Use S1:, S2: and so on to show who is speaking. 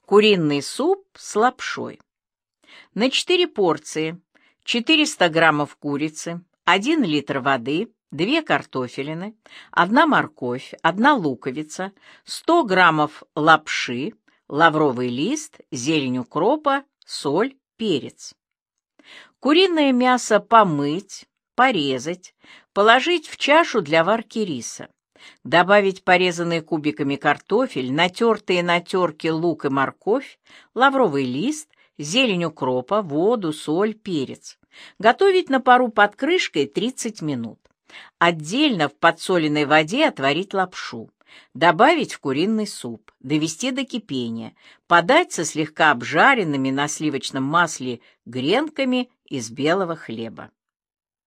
S1: Куриный суп с лапшой. На 4 порции 400 граммов курицы, 1 литр воды, 2 картофелины, 1 морковь, 1 луковица, 100 граммов лапши, лавровый лист, зелень укропа, соль, перец. Куриное мясо помыть, порезать, положить в чашу для варки риса. Добавить порезанный кубиками картофель, натертые на терке лук и морковь, лавровый лист, зелень укропа, воду, соль, перец. Готовить на пару под крышкой 30 минут. Отдельно в подсоленной воде отварить лапшу. Добавить в куриный суп, довести до кипения, подать со слегка обжаренными на сливочном масле гренками из белого хлеба.